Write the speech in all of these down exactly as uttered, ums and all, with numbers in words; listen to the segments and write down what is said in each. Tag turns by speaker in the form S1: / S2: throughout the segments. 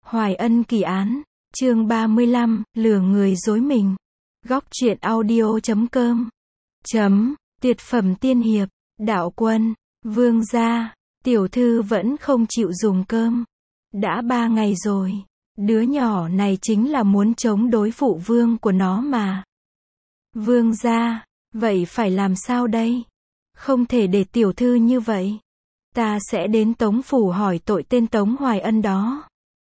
S1: Hoài Ân kỳ án, chương ba mươi lăm, lừa người dối mình. Góc truyện audio chấm com. Chấm, tuyệt phẩm tiên hiệp, đạo quân, vương gia, tiểu thư vẫn không chịu dùng cơm. Đã ba ngày rồi, đứa nhỏ này chính là muốn chống đối phụ vương của nó mà. Vương gia, vậy phải làm sao đây? Không thể để tiểu thư như vậy. Ta sẽ đến Tống phủ hỏi tội tên Tống Hoài Ân đó.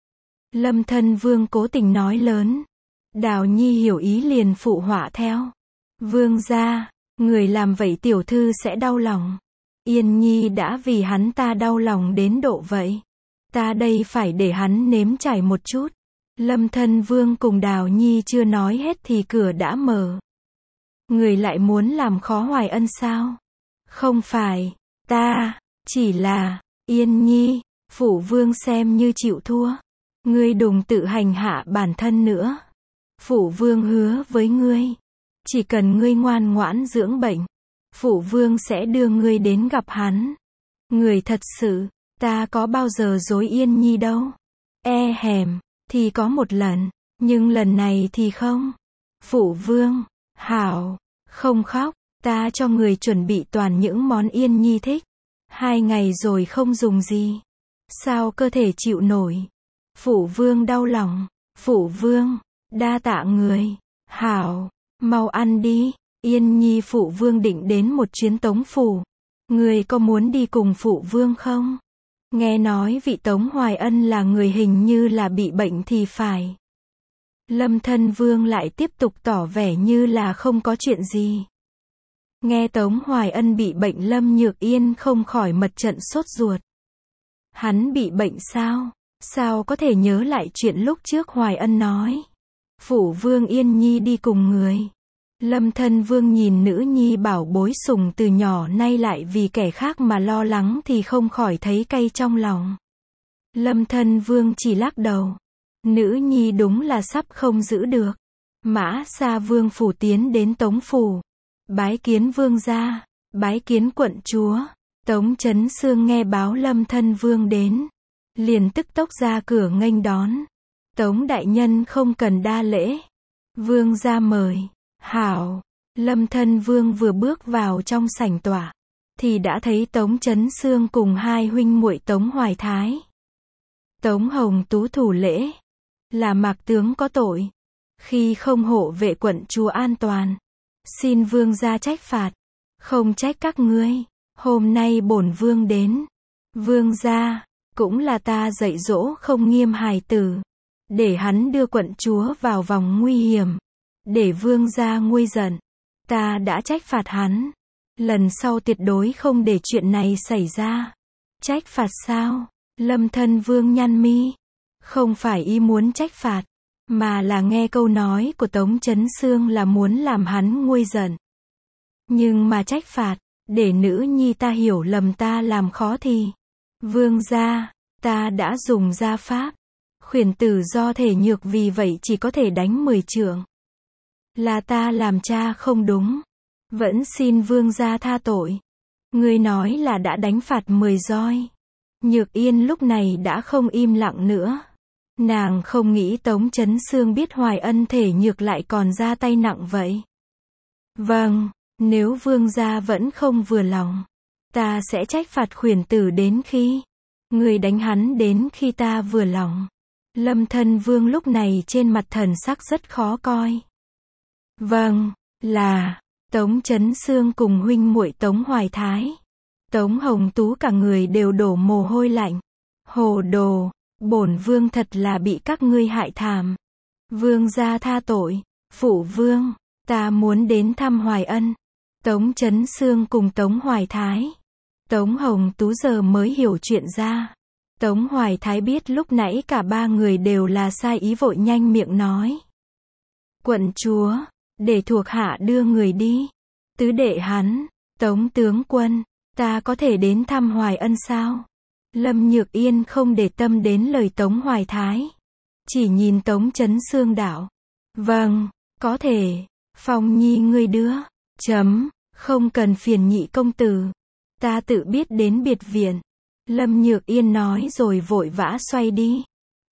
S1: Lâm Thân Vương cố tình nói lớn. Đào Nhi hiểu ý liền phụ họa theo. Vương gia, người làm vậy tiểu thư sẽ đau lòng. Yên Nhi đã vì hắn ta đau lòng đến độ vậy. Ta đây phải để hắn nếm trải một chút. Lâm Thân Vương cùng Đào Nhi chưa nói hết thì cửa đã mở. Người lại muốn làm khó Hoài Ân sao? Không phải, ta, chỉ là, Yên Nhi, phụ vương xem như chịu thua. Ngươi đừng tự hành hạ bản thân nữa. Phụ vương hứa với ngươi. Chỉ cần ngươi ngoan ngoãn dưỡng bệnh, phụ vương sẽ đưa ngươi đến gặp hắn. Người thật sự, ta có bao giờ dối Yên Nhi đâu. E hèm, thì có một lần, nhưng lần này thì không. Phụ vương, hảo, không khóc, ta cho người chuẩn bị toàn những món Yên Nhi thích. Hai ngày rồi không dùng gì. Sao cơ thể chịu nổi? Phụ vương đau lòng. Phụ vương, đa tạ người. Hảo, mau ăn đi. Yên Nhi phụ vương định đến một chuyến Tống phủ. Người có muốn đi cùng phụ vương không? Nghe nói vị Tống Hoài Ân là người hình như là bị bệnh thì phải. Lâm Thân Vương lại tiếp tục tỏ vẻ như là không có chuyện gì. Nghe Tống Hoài Ân bị bệnh Lâm Nhược Yên không khỏi mật trận sốt ruột. Hắn bị bệnh sao? Sao có thể nhớ lại chuyện lúc trước Hoài Ân nói? Phụ vương Yên Nhi đi cùng người. Lâm Thân Vương nhìn nữ nhi bảo bối sủng từ nhỏ nay lại vì kẻ khác mà lo lắng thì không khỏi thấy cay trong lòng. Lâm Thân Vương chỉ lắc đầu. Nữ nhi đúng là sắp không giữ được. Mã Sa Vương phủ tiến đến Tống phủ. Bái kiến vương gia, bái kiến quận chúa. Tống Chấn Sương nghe báo Lâm Thân Vương đến, liền tức tốc ra cửa nghênh đón. Tống đại nhân không cần đa lễ. Vương gia mời. Hảo. Lâm Thân Vương vừa bước vào trong sảnh tòa, thì đã thấy Tống Chấn Sương cùng hai huynh muội Tống Hoài Thái. Tống Hồng Tú thủ lễ. Là Mạc tướng có tội, khi không hộ vệ quận chúa an toàn. Xin vương gia trách phạt. Không trách các ngươi. Hôm nay bổn vương đến. Vương gia, cũng là ta dạy dỗ không nghiêm hài tử. Để hắn đưa quận chúa vào vòng nguy hiểm. Để vương gia nguôi giận. Ta đã trách phạt hắn. Lần sau tuyệt đối không để chuyện này xảy ra. Trách phạt sao? Lâm Thân Vương nhăn mi. Không phải ý muốn trách phạt, mà là nghe câu nói của Tống Chấn Sương là muốn làm hắn nguôi giận. Nhưng mà trách phạt, để nữ nhi ta hiểu lầm ta làm khó thì. Vương gia, ta đã dùng gia pháp. Khuyển tử do thể nhược vì vậy chỉ có thể đánh mười chưởng. Là ta làm cha không đúng. Vẫn xin vương gia tha tội. Người nói là đã đánh phạt mười roi. Nhược Yên lúc này đã không im lặng nữa. Nàng không nghĩ Tống Chấn Sương biết Hoài Ân thể nhược lại còn ra tay nặng vậy. Vâng, nếu vương gia vẫn không vừa lòng, ta sẽ trách phạt khuyển tử đến khi người đánh hắn đến khi ta vừa lòng. Lâm Thân Vương lúc này trên mặt thần sắc rất khó coi. Vâng, là Tống Chấn Sương cùng huynh muội Tống Hoài Thái, Tống Hồng Tú cả người đều đổ mồ hôi lạnh. Hồ đồ, bổn vương thật là bị các ngươi hại thảm. Vương gia tha tội. Phụ vương, ta muốn đến thăm Hoài Ân. Tống Chấn Sương cùng Tống Hoài Thái, Tống Hồng Tú giờ mới hiểu chuyện ra. Tống Hoài Thái biết lúc nãy cả ba người đều là sai ý vội nhanh miệng nói. Quận chúa, để thuộc hạ đưa người đi. Tứ đệ hắn, Tống tướng quân, ta có thể đến thăm Hoài Ân sao? Lâm Nhược Yên không để tâm đến lời Tống Hoài Thái. Chỉ nhìn Tống Chấn Sương đạo. Vâng, có thể. Phong Nhi ngươi đưa. Chấm, không cần phiền nhị công tử. Ta tự biết đến biệt viện. Lâm Nhược Yên nói rồi vội vã xoay đi.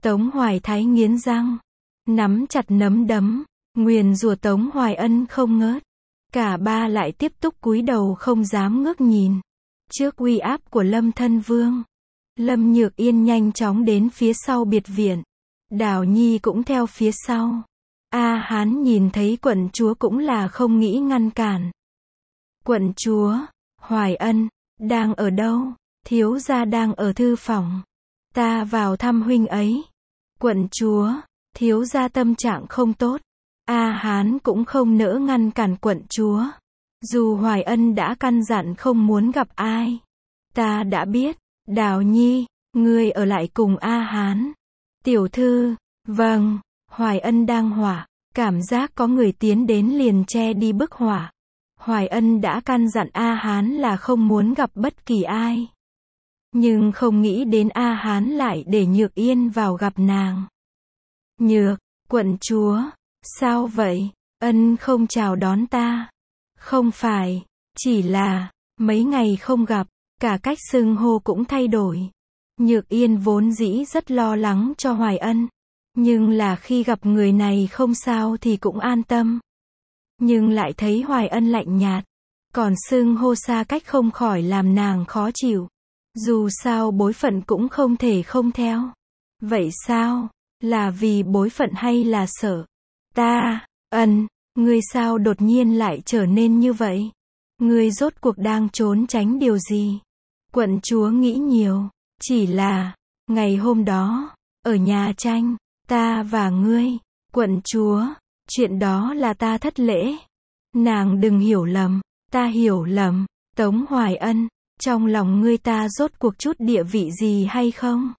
S1: Tống Hoài Thái nghiến răng, nắm chặt nắm đấm, nguyền rủa Tống Hoài Ân không ngớt. Cả ba lại tiếp tục cúi đầu không dám ngước nhìn. Trước uy áp của Lâm Thân Vương, Lâm Nhược Yên nhanh chóng đến phía sau biệt viện. Đào Nhi cũng theo phía sau. A Hán nhìn thấy quận chúa cũng là không nghĩ ngăn cản. Quận chúa, Hoài Ân, đang ở đâu? Thiếu gia đang ở thư phòng. Ta vào thăm huynh ấy. Quận chúa, thiếu gia tâm trạng không tốt. A Hán cũng không nỡ ngăn cản quận chúa. Dù Hoài Ân đã căn dặn không muốn gặp ai. Ta đã biết, Đào Nhi, ngươi ở lại cùng A Hán. Tiểu thư, vâng, Hoài Ân đang hỏa, cảm giác có người tiến đến liền che đi bức hỏa. Hoài Ân đã căn dặn A Hán là không muốn gặp bất kỳ ai. Nhưng không nghĩ đến A Hán lại để Nhược Yên vào gặp nàng. Nhược, quận chúa, sao vậy? Ân không chào đón ta. Không phải, chỉ là, mấy ngày không gặp, cả cách xưng hô cũng thay đổi. Nhược Yên vốn dĩ rất lo lắng cho Hoài Ân. Nhưng là khi gặp người này không sao thì cũng an tâm. Nhưng lại thấy Hoài Ân lạnh nhạt. Còn xưng hô xa cách không khỏi làm nàng khó chịu. Dù sao bối phận cũng không thể không theo. Vậy sao? Là vì bối phận hay là sợ? Ta, Ân, ngươi sao đột nhiên lại trở nên như vậy? Ngươi rốt cuộc đang trốn tránh điều gì? Quận chúa nghĩ nhiều. Chỉ là, ngày hôm đó, ở nhà tranh, ta và ngươi, quận chúa, chuyện đó là ta thất lễ. Nàng đừng hiểu lầm, ta hiểu lầm. Tống Hoài Ân, trong lòng ngươi ta rốt cuộc chút địa vị gì hay không?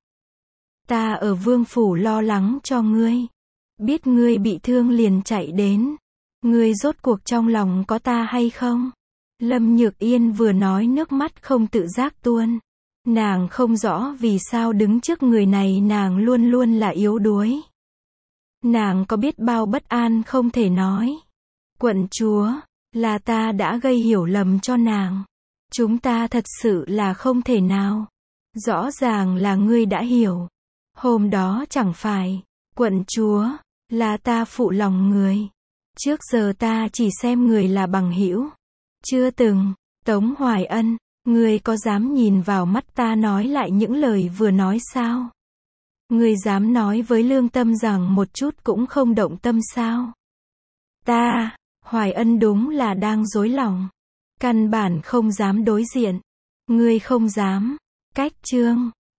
S1: Ta ở vương phủ lo lắng cho ngươi. Biết ngươi bị thương liền chạy đến. Ngươi rốt cuộc trong lòng có ta hay không? Lâm Nhược Yên vừa nói nước mắt không tự giác tuôn. Nàng không rõ vì sao đứng trước người này nàng luôn luôn là yếu đuối. Nàng có biết bao bất an không thể nói. Quận chúa, là ta đã gây hiểu lầm cho nàng. Chúng ta thật sự là không thể nào. Rõ ràng là ngươi đã hiểu. Hôm đó chẳng phải, quận chúa, là ta phụ lòng người. Trước giờ ta chỉ xem người là bằng hữu. Chưa từng, Tống Hoài Ân, ngươi có dám nhìn vào mắt ta nói lại những lời vừa nói sao? Ngươi dám nói với lương tâm rằng một chút cũng không động tâm sao? Ta, Hoài Ân đúng là đang dối lòng. Căn bản không dám đối diện. Ngươi không dám. Cách chương